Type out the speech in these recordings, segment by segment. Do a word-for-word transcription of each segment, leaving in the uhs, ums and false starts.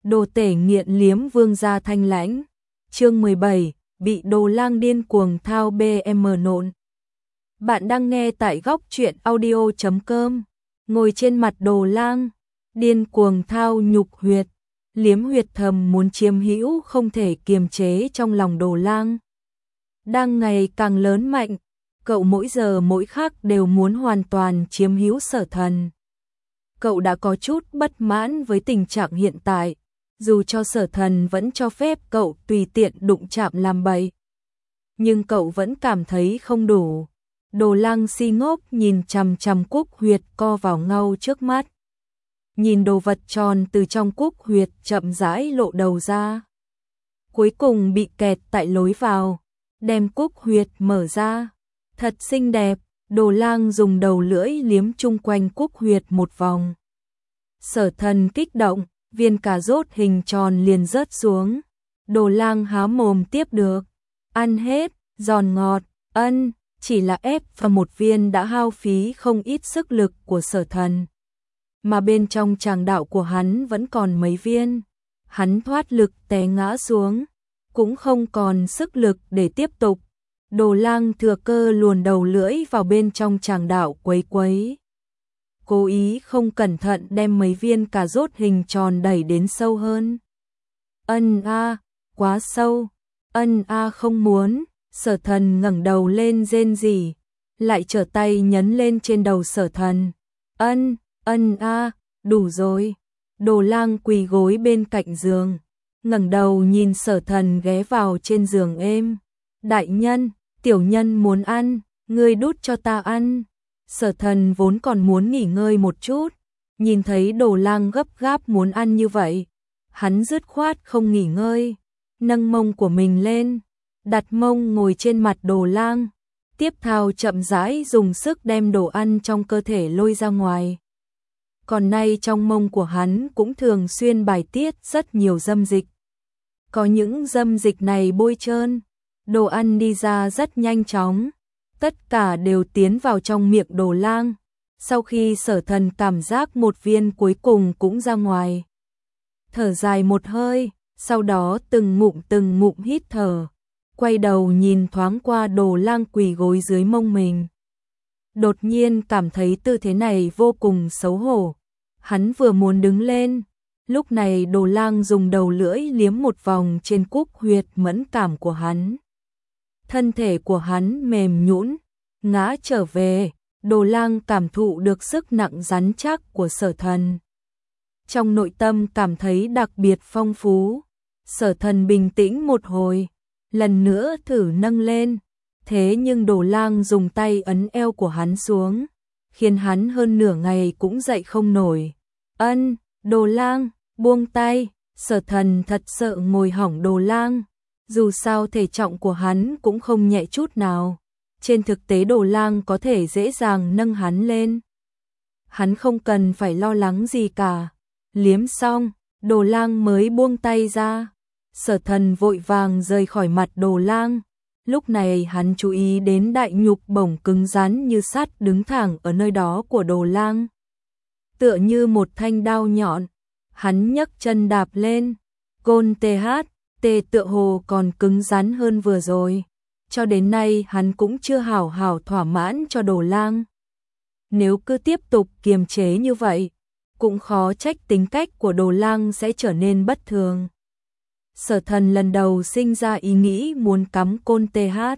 Đồ tể nghiện liếm vương gia thanh lãnh. Chương mười bảy, bị Đồ Lang điên cuồng thao bê em nộn. Bạn đang nghe tại góc truyện audio chấm com. Ngồi trên mặt Đồ Lang, điên cuồng thao nhục huyệt, liếm huyệt thầm muốn chiếm hữu không thể kiềm chế trong lòng Đồ Lang. Đang ngày càng lớn mạnh, cậu mỗi giờ mỗi khắc đều muốn hoàn toàn chiếm hữu Sở Thần. Cậu đã có chút bất mãn với tình trạng hiện tại, dù cho Sở Thần vẫn cho phép cậu tùy tiện đụng chạm làm bậy. Nhưng cậu vẫn cảm thấy không đủ. Đồ Lang si ngốc nhìn chằm chằm cúc huyệt co vào ngau trước mắt. Nhìn đồ vật tròn từ trong cúc huyệt chậm rãi lộ đầu ra. Cuối cùng bị kẹt tại lối vào, đem cúc huyệt mở ra. Thật xinh đẹp, Đồ Lang dùng đầu lưỡi liếm chung quanh cúc huyệt một vòng. Sở Thần kích động, viên cà rốt hình tròn liền rớt xuống. Đồ Lang há mồm tiếp được, ăn hết, giòn ngọt, ân, chỉ là ép vào một viên đã hao phí không ít sức lực của Sở Thần. Mà bên trong tràng đạo của hắn vẫn còn mấy viên. Hắn thoát lực té ngã xuống, cũng không còn sức lực để tiếp tục. Đồ Lang thừa cơ luồn đầu lưỡi vào bên trong tràng đạo quấy quấy. Cố ý không cẩn thận đem mấy viên cà rốt hình tròn đẩy đến sâu hơn. Ân a, quá sâu. Ân a không muốn. Sở Thần ngẩng đầu lên rên rỉ, lại trở tay nhấn lên trên đầu Sở Thần. Ân, ân a, đủ rồi. Đồ Lang quỳ gối bên cạnh giường, ngẩng đầu nhìn Sở Thần ghé vào trên giường êm. Đại nhân, tiểu nhân muốn ăn, ngươi đút cho ta ăn. Sở Thần vốn còn muốn nghỉ ngơi một chút, nhìn thấy Đồ Lang gấp gáp muốn ăn như vậy, hắn dứt khoát không nghỉ ngơi, nâng mông của mình lên, đặt mông ngồi trên mặt Đồ Lang, tiếp theo chậm rãi dùng sức đem đồ ăn trong cơ thể lôi ra ngoài. Còn nay trong mông của hắn cũng thường xuyên bài tiết rất nhiều dâm dịch. Có những dâm dịch này bôi trơn, đồ ăn đi ra rất nhanh chóng, tất cả đều tiến vào trong miệng Đồ Lang. Sau khi Sở Thần cảm giác một viên cuối cùng cũng ra ngoài, thở dài một hơi, sau đó từng ngụm từng ngụm hít thở, quay đầu nhìn thoáng qua Đồ Lang quỳ gối dưới mông mình. Đột nhiên cảm thấy tư thế này vô cùng xấu hổ. Hắn vừa muốn đứng lên, lúc này Đồ Lang dùng đầu lưỡi liếm một vòng trên cúc huyệt mẫn cảm của hắn. Thân thể của hắn mềm nhũn, ngã trở về. Đồ Lang cảm thụ được sức nặng rắn chắc của Sở Thần. Trong nội tâm cảm thấy đặc biệt phong phú. Sở Thần bình tĩnh một hồi, lần nữa thử nâng lên. Thế nhưng Đồ Lang dùng tay ấn eo của hắn xuống, khiến hắn hơn nửa ngày cũng dậy không nổi. Ân, Đồ Lang, buông tay. Sở Thần thật sợ ngồi hỏng Đồ Lang. Dù sao thể trọng của hắn cũng không nhẹ chút nào. Trên thực tế Đồ Lang có thể dễ dàng nâng hắn lên. Hắn không cần phải lo lắng gì cả. Liếm xong, Đồ Lang mới buông tay ra. Sở Thần vội vàng rời khỏi mặt Đồ Lang. Lúc này hắn chú ý đến đại nhục bổng cứng rắn như sắt đứng thẳng ở nơi đó của Đồ Lang. Tựa như một thanh đao nhọn, hắn nhấc chân đạp lên. Côn tê hát, tê tựa hồ còn cứng rắn hơn vừa rồi. Cho đến nay hắn cũng chưa hảo hảo thỏa mãn cho Đồ Lang. Nếu cứ tiếp tục kiềm chế như vậy, cũng khó trách tính cách của Đồ Lang sẽ trở nên bất thường. Sở Thần lần đầu sinh ra ý nghĩ muốn cắm côn tê hát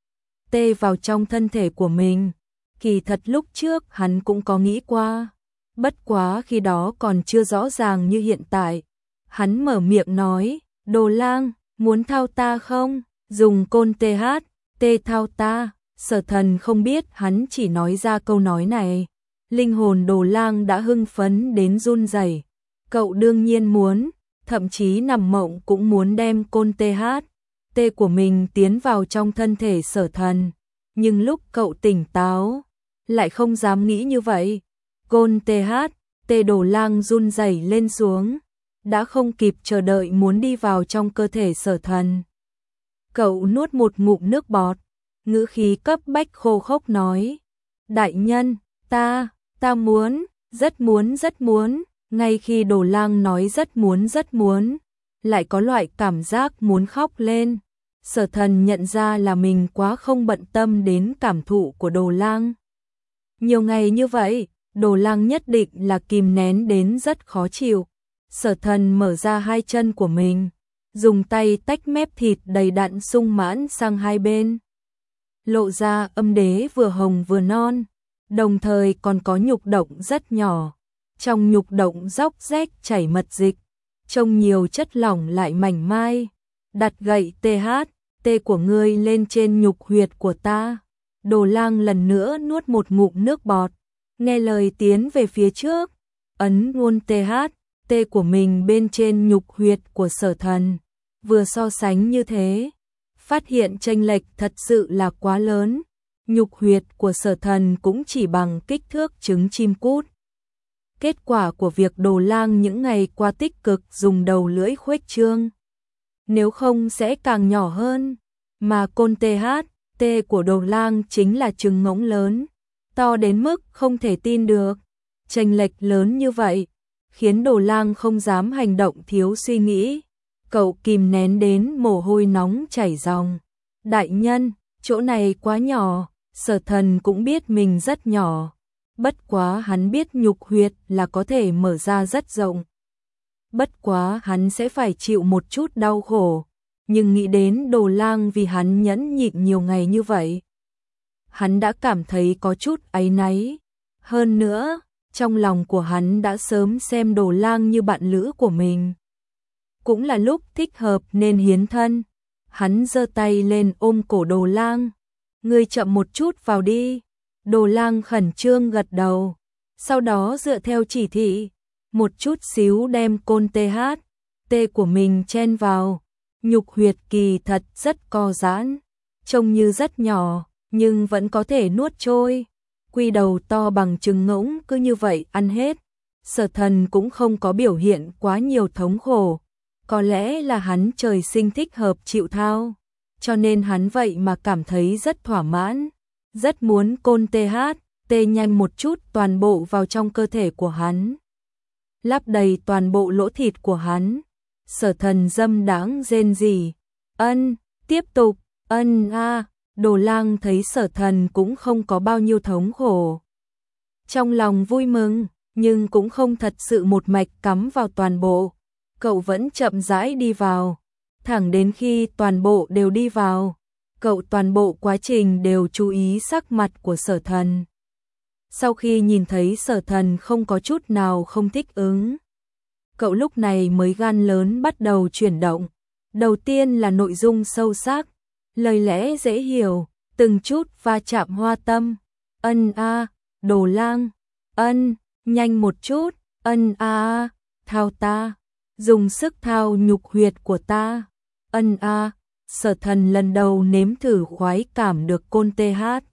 tê vào trong thân thể của mình. Kỳ thật lúc trước hắn cũng có nghĩ qua, bất quá khi đó còn chưa rõ ràng như hiện tại. Hắn mở miệng nói, Đồ Lang, muốn thao ta không? Dùng côn tê hát tê thao ta. Sở Thần không biết hắn chỉ nói ra câu nói này. Linh hồn Đồ Lang đã hưng phấn đến run rẩy. Cậu đương nhiên muốn, thậm chí nằm mộng cũng muốn đem côn tê hát tê của mình tiến vào trong thân thể Sở Thần. Nhưng lúc cậu tỉnh táo, lại không dám nghĩ như vậy. Côn tê hát tê Đồ Lang run rẩy lên xuống, đã không kịp chờ đợi muốn đi vào trong cơ thể Sở Thần. Cậu nuốt một ngụm nước bọt, ngữ khí cấp bách khô khốc nói, đại nhân, ta, ta muốn, rất muốn rất muốn, Ngay khi Đồ Lang nói rất muốn rất muốn, lại có loại cảm giác muốn khóc lên. Sở Thần nhận ra là mình quá không bận tâm đến cảm thụ của Đồ Lang. Nhiều ngày như vậy, Đồ Lang nhất định là kìm nén đến rất khó chịu. Sở Thần mở ra hai chân của mình, dùng tay tách mép thịt đầy đặn sung mãn sang hai bên. Lộ ra âm đế vừa hồng vừa non, đồng thời còn có nhục động rất nhỏ. Trong nhục động róc rách chảy mật dịch, trông nhiều chất lỏng lại mảnh mai. Đặt gậy tê hát, tê của ngươi lên trên nhục huyệt của ta. Đồ Lang lần nữa nuốt một ngụm nước bọt, nghe lời tiến về phía trước, ấn ngôn tê hát, tê của mình bên trên nhục huyệt của Sở Thần. Vừa so sánh như thế, phát hiện chênh lệch thật sự là quá lớn. Nhục huyệt của Sở Thần cũng chỉ bằng kích thước trứng chim cút. Kết quả của việc Đồ Lang những ngày qua tích cực dùng đầu lưỡi khuếch trương, nếu không sẽ càng nhỏ hơn. Mà côn tê hát, tê của Đồ Lang chính là trứng ngỗng lớn, to đến mức không thể tin được. Chênh lệch lớn như vậy, khiến Đồ Lang không dám hành động thiếu suy nghĩ. Cậu kìm nén đến mồ hôi nóng chảy ròng. Đại nhân, chỗ này quá nhỏ. Sở Thần cũng biết mình rất nhỏ. Bất quá hắn biết nhục huyệt là có thể mở ra rất rộng. Bất quá hắn sẽ phải chịu một chút đau khổ. Nhưng nghĩ đến Đồ Lang vì hắn nhẫn nhịn nhiều ngày như vậy, hắn đã cảm thấy có chút áy náy. Hơn nữa, trong lòng của hắn đã sớm xem Đồ Lang như bạn lữ của mình. Cũng là lúc thích hợp nên hiến thân. Hắn giơ tay lên ôm cổ Đồ Lang. Ngươi chậm một chút vào đi. Đồ Lang khẩn trương gật đầu. Sau đó dựa theo chỉ thị, một chút xíu đem côn tê hát, tê của mình chen vào. Nhục huyệt kỳ thật rất co giãn, trông như rất nhỏ, nhưng vẫn có thể nuốt trôi. Quy đầu to bằng trứng ngỗng cứ như vậy ăn hết. Sở Thần cũng không có biểu hiện quá nhiều thống khổ. Có lẽ là hắn trời sinh thích hợp chịu thao, cho nên hắn vậy mà cảm thấy rất thỏa mãn. Rất muốn côn tê hát, tê nhanh một chút toàn bộ vào trong cơ thể của hắn, lắp đầy toàn bộ lỗ thịt của hắn. Sở Thần dâm đãng rên rỉ, ân, tiếp tục, ân a. Đồ Lang thấy Sở Thần cũng không có bao nhiêu thống khổ, trong lòng vui mừng, nhưng cũng không thật sự một mạch cắm vào toàn bộ. Cậu vẫn chậm rãi đi vào, thẳng đến khi toàn bộ đều đi vào, cậu toàn bộ quá trình đều chú ý sắc mặt của Sở Thần. Sau khi nhìn thấy Sở Thần không có chút nào không thích ứng, cậu lúc này mới gan lớn bắt đầu chuyển động. Đầu tiên là nội dung sâu sắc, lời lẽ dễ hiểu, từng chút va chạm hoa tâm. Ân a, Đồ Lang, ân, nhanh một chút, ân a, thao ta, dùng sức thao nhục huyệt của ta. Ân a, Sở Thần lần đầu nếm thử khoái cảm được côn tê hát.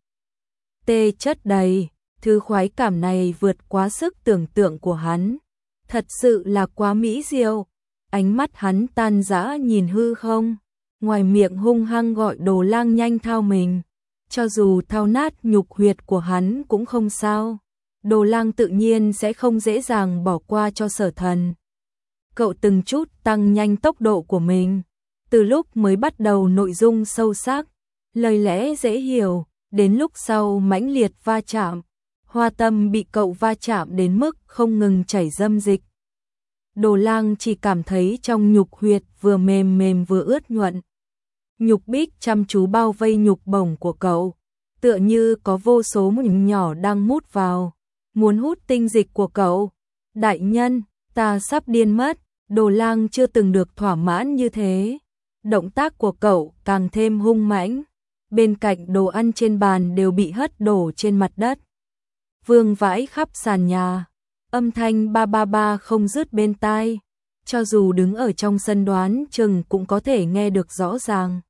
Tê chất đầy, thứ khoái cảm này vượt quá sức tưởng tượng của hắn. Thật sự là quá mỹ diệu. Ánh mắt hắn tan rã nhìn hư không, ngoài miệng hung hăng gọi Đồ Lang nhanh thao mình. Cho dù thao nát nhục huyệt của hắn cũng không sao. Đồ Lang tự nhiên sẽ không dễ dàng bỏ qua cho Sở Thần. Cậu từng chút tăng nhanh tốc độ của mình. Từ lúc mới bắt đầu nội dung sâu sắc, lời lẽ dễ hiểu, đến lúc sau mãnh liệt va chạm, hoa tâm bị cậu va chạm đến mức không ngừng chảy dâm dịch. Đồ Lang chỉ cảm thấy trong nhục huyệt vừa mềm mềm vừa ướt nhuận. Nhục bích chăm chú bao vây nhục bổng của cậu, tựa như có vô số mụn nhỏ đang mút vào, muốn hút tinh dịch của cậu. Đại nhân, ta sắp điên mất. Đồ Lang chưa từng được thỏa mãn như thế. Động tác của cậu càng thêm hung mãnh. Bên cạnh đồ ăn trên bàn đều bị hất đổ trên mặt đất, vương vãi khắp sàn nhà. Âm thanh ba ba ba không dứt bên tai, cho dù đứng ở trong sân đoán chừng cũng có thể nghe được rõ ràng.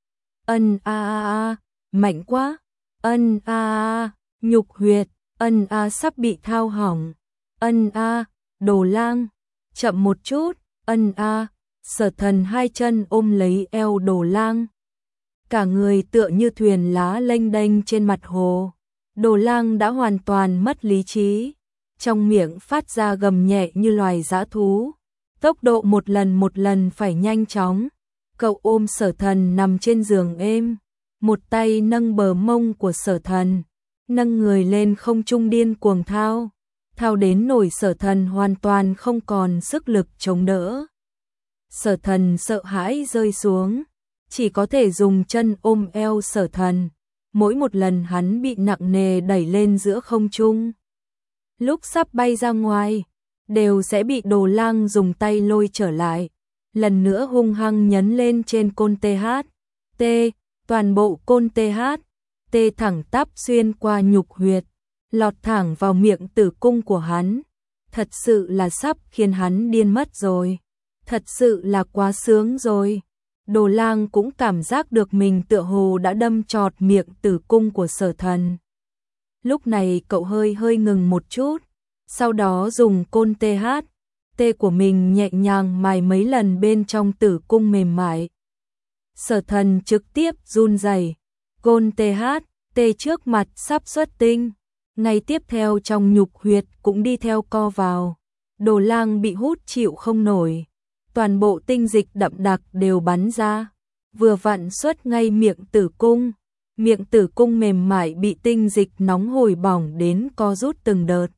Ân a a a, mạnh quá. Ân a a a, nhục huyệt. Ân a sắp bị thao hỏng. Ân a, Đồ Lang, chậm một chút. Ân a. Sở Thần hai chân ôm lấy eo Đồ Lang, cả người tựa như thuyền lá lênh đênh trên mặt hồ. Đồ Lang đã hoàn toàn mất lý trí, trong miệng phát ra gầm nhẹ như loài dã thú. Tốc độ một lần một lần phải nhanh chóng. Cậu ôm Sở Thần nằm trên giường êm, một tay nâng bờ mông của Sở Thần, nâng người lên không trung điên cuồng thao, thao đến nỗi Sở Thần hoàn toàn không còn sức lực chống đỡ. Sở Thần sợ hãi rơi xuống, chỉ có thể dùng chân ôm eo Sở Thần. Mỗi một lần hắn bị nặng nề đẩy lên giữa không trung, lúc sắp bay ra ngoài, đều sẽ bị Đồ Lang dùng tay lôi trở lại, lần nữa hung hăng nhấn lên trên côn tê hát. T, toàn bộ côn tê hát, T thẳng tắp xuyên qua nhục huyệt, lọt thẳng vào miệng tử cung của hắn. Thật sự là sắp khiến hắn điên mất rồi. Thật sự là quá sướng rồi. Đồ Lang cũng cảm giác được mình tựa hồ đã đâm trọt miệng tử cung của Sở Thần. Lúc này cậu hơi hơi ngừng một chút, sau đó dùng côn tê hát, T của mình nhẹ nhàng mài mấy lần bên trong tử cung mềm mại. Sở Thần trực tiếp run rẩy, côn tê hát, T trước mặt sắp xuất tinh, ngay tiếp theo trong nhục huyệt cũng đi theo co vào. Đồ Lang bị hút chịu không nổi, toàn bộ tinh dịch đậm đặc đều bắn ra, vừa vặn xuất ngay miệng tử cung. Miệng tử cung mềm mại bị tinh dịch nóng hổi bỏng đến co rút từng đợt.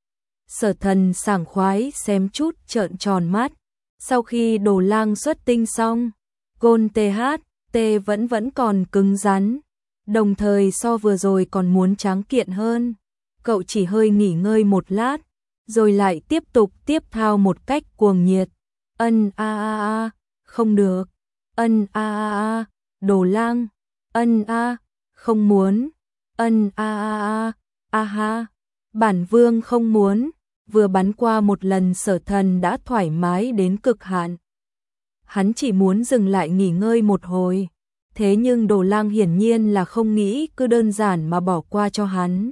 Sở Thần sảng khoái xem chút trợn tròn mắt. Sau khi Đồ Lang xuất tinh xong, côn tê hát, T vẫn vẫn còn cứng rắn, đồng thời so vừa rồi còn muốn tráng kiện hơn. Cậu chỉ hơi nghỉ ngơi một lát, rồi lại tiếp tục tiếp thao một cách cuồng nhiệt. Ân a a a, không được. Ân a a a, Đồ Lang. Ân a, không muốn. Ân a a a, a ha. Bản Vương không muốn. Vừa bắn qua một lần Sở Thần đã thoải mái đến cực hạn. Hắn chỉ muốn dừng lại nghỉ ngơi một hồi. Thế nhưng Đồ Lang hiển nhiên là không nghĩ cứ đơn giản mà bỏ qua cho hắn.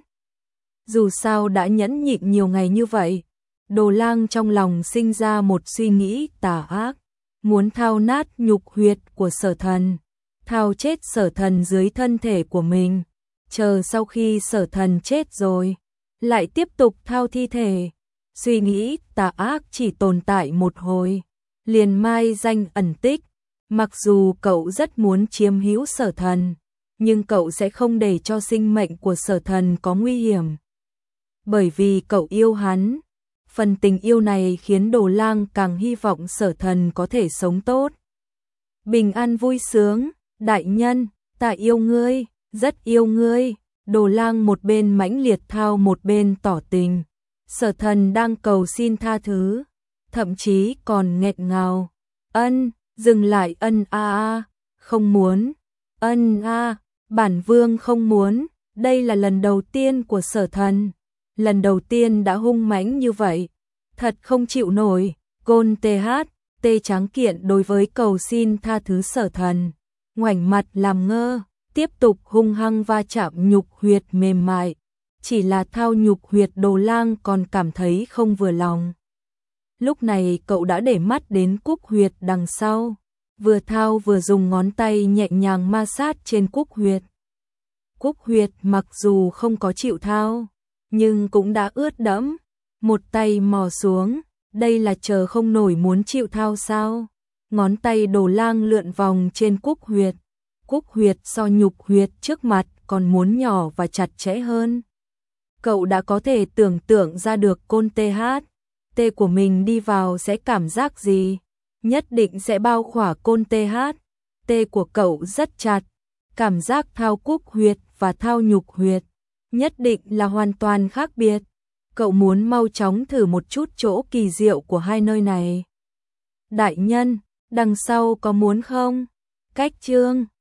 Dù sao đã nhẫn nhịn nhiều ngày như vậy, Đồ Lang trong lòng sinh ra một suy nghĩ tà ác, muốn thao nát nhục huyệt của Sở Thần, thao chết Sở Thần dưới thân thể của mình, chờ sau khi Sở Thần chết rồi, lại tiếp tục thao thi thể. Suy nghĩ tà ác chỉ tồn tại một hồi, liền mai danh ẩn tích. Mặc dù cậu rất muốn chiếm hữu Sở Thần, nhưng cậu sẽ không để cho sinh mệnh của Sở Thần có nguy hiểm. Bởi vì cậu yêu hắn, phần tình yêu này khiến Đồ Lang càng hy vọng Sở Thần có thể sống tốt, bình an vui sướng. Đại nhân, ta yêu ngươi, rất yêu ngươi. Đồ Lang một bên mãnh liệt thao một bên tỏ tình. Sở Thần đang cầu xin tha thứ, thậm chí còn nghẹn ngào. Ân, dừng lại. Ân a a, không muốn. Ân a, bản Vương không muốn. Đây là lần đầu tiên của Sở Thần, lần đầu tiên đã hung mãnh như vậy, thật không chịu nổi. Côn tê hát, T tráng kiện đối với cầu xin tha thứ Sở Thần, ngoảnh mặt làm ngơ, tiếp tục hung hăng va chạm nhục huyệt mềm mại. Chỉ là thao nhục huyệt Đồ Lang còn cảm thấy không vừa lòng. Lúc này cậu đã để mắt đến cúc huyệt đằng sau, vừa thao vừa dùng ngón tay nhẹ nhàng ma sát trên cúc huyệt. Cúc huyệt mặc dù không có chịu thao, nhưng cũng đã ướt đẫm. Một tay mò xuống, đây là chờ không nổi muốn chịu thao sao? Ngón tay Đồ Lang lượn vòng trên cúc huyệt. Cúc huyệt so nhục huyệt trước mặt còn muốn nhỏ và chặt chẽ hơn. Cậu đã có thể tưởng tượng ra được côn tê hát, T của mình đi vào sẽ cảm giác gì. Nhất định sẽ bao khỏa côn tê hát, T của cậu rất chặt. Cảm giác thao cúc huyệt và thao nhục huyệt nhất định là hoàn toàn khác biệt. Cậu muốn mau chóng thử một chút chỗ kỳ diệu của hai nơi này. Đại nhân, đằng sau có muốn không? Cách chương